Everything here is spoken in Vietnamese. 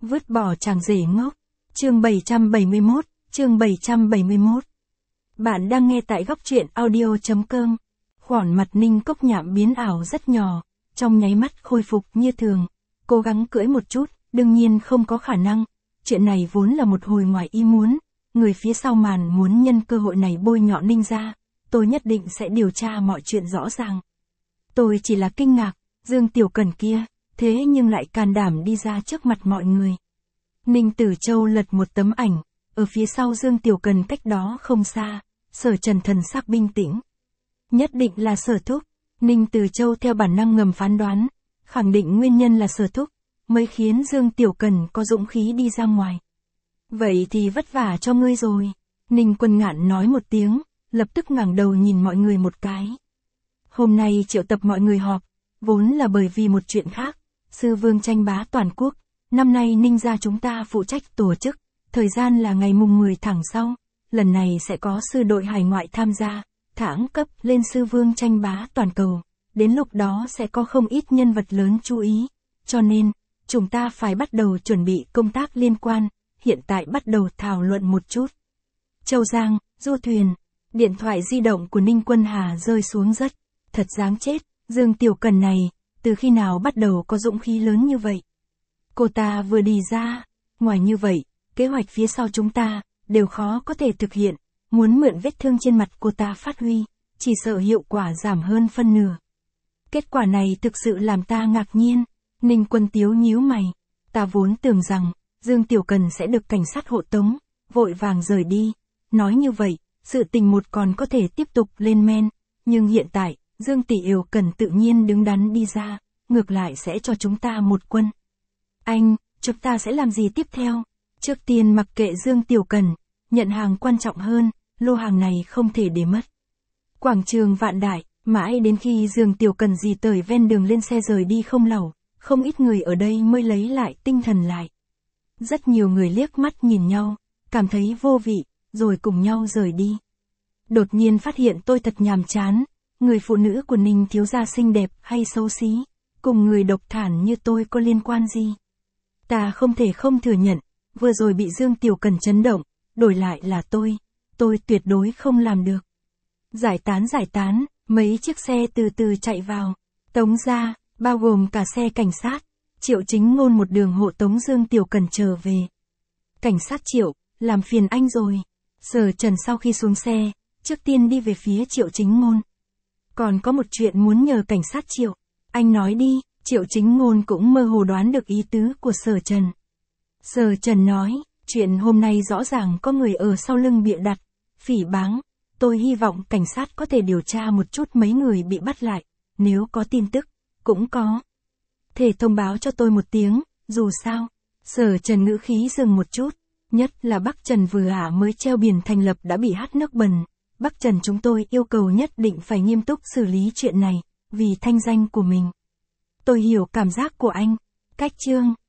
Vứt bỏ chàng rể ngốc. Chương 771, chương 771. Bạn đang nghe tại góc truyện audio.com. Khoản mặt Ninh Cốc Nhạm biến ảo rất nhỏ, trong nháy mắt khôi phục như thường. Cố gắng cưỡi một chút, đương nhiên không có khả năng. Chuyện này vốn là một hồi ngoài ý muốn. Người phía sau màn muốn nhân cơ hội này bôi nhọ Ninh ra. Tôi nhất định sẽ điều tra mọi chuyện rõ ràng. Tôi chỉ là kinh ngạc, Dương Tiểu Cần kia, thế nhưng lại can đảm đi ra trước mặt mọi người. Ninh Tử Châu lật một tấm ảnh, ở phía sau Dương Tiểu Cần cách đó không xa, Sở Trần thần sắc bình tĩnh. Nhất định là Sở Thúc, Ninh Tử Châu theo bản năng ngầm phán đoán, khẳng định nguyên nhân là Sở Thúc, mới khiến Dương Tiểu Cần có dũng khí đi ra ngoài. Vậy thì vất vả cho ngươi rồi, Ninh Quân Ngạn nói một tiếng, lập tức ngẩng đầu nhìn mọi người một cái. Hôm nay triệu tập mọi người họp, vốn là bởi vì một chuyện khác, Sư Vương tranh bá toàn quốc. Năm nay Ninh gia chúng ta phụ trách tổ chức, thời gian là ngày mùng 10 tháng sau, lần này sẽ có sư đội hải ngoại tham gia, thẳng cấp lên Sư Vương tranh bá toàn cầu, đến lúc đó sẽ có không ít nhân vật lớn chú ý, cho nên, chúng ta phải bắt đầu chuẩn bị công tác liên quan, hiện tại bắt đầu thảo luận một chút. Châu Giang, du thuyền, điện thoại di động của Ninh Quân Hà rơi xuống đất, thật đáng chết, Dương Tiểu Cần này, từ khi nào bắt đầu có dũng khí lớn như vậy? Cô ta vừa đi ra, ngoài như vậy, kế hoạch phía sau chúng ta, đều khó có thể thực hiện, muốn mượn vết thương trên mặt cô ta phát huy, chỉ sợ hiệu quả giảm hơn phân nửa. Kết quả này thực sự làm ta ngạc nhiên, Ninh Quân Tiếu nhíu mày, ta vốn tưởng rằng, Dương Tiểu Cần sẽ được cảnh sát hộ tống, vội vàng rời đi, nói như vậy, sự tình một còn có thể tiếp tục lên men, nhưng hiện tại, Dương Tỷ Yêu Cần tự nhiên đứng đắn đi ra, ngược lại sẽ cho chúng ta một quân. Anh, chúng ta sẽ làm gì tiếp theo? Trước tiên mặc kệ Dương Tiểu Cần, nhận hàng quan trọng hơn, lô hàng này không thể để mất. Quảng trường Vạn Đại, mãi đến khi Dương Tiểu Cần dì tời ven đường lên xe rời đi không lẩu, không ít người ở đây mới lấy lại tinh thần lại. Rất nhiều người liếc mắt nhìn nhau, cảm thấy vô vị, rồi cùng nhau rời đi. Đột nhiên phát hiện tôi thật nhàm chán, người phụ nữ của Ninh thiếu gia xinh đẹp hay xấu xí, cùng người độc thản như tôi có liên quan gì? Ta không thể không thừa nhận, vừa rồi bị Dương Tiểu Cần chấn động, đổi lại là tôi tuyệt đối không làm được. Giải tán, mấy chiếc xe từ từ chạy vào, tống ra, bao gồm cả xe cảnh sát, Triệu Chính Ngôn một đường hộ tống Dương Tiểu Cần trở về. Cảnh sát Triệu, làm phiền anh rồi. Sở Trần sau khi xuống xe, trước tiên đi về phía Triệu Chính Ngôn. Còn có một chuyện muốn nhờ cảnh sát Triệu, anh nói đi. Triệu Chính Ngôn cũng mơ hồ đoán được ý tứ của Sở Trần. Sở Trần nói, chuyện hôm nay rõ ràng có người ở sau lưng bịa đặt, phỉ báng, tôi hy vọng cảnh sát có thể điều tra một chút mấy người bị bắt lại, nếu có tin tức, cũng có thể thông báo cho tôi một tiếng, dù sao. Sở Trần ngữ khí dừng một chút, nhất là Bắc Trần vừa mới treo biển thành lập đã bị hắt nước bẩn, Bắc Trần chúng tôi yêu cầu nhất định phải nghiêm túc xử lý chuyện này, vì thanh danh của mình. Tôi hiểu cảm giác của anh. Cách chương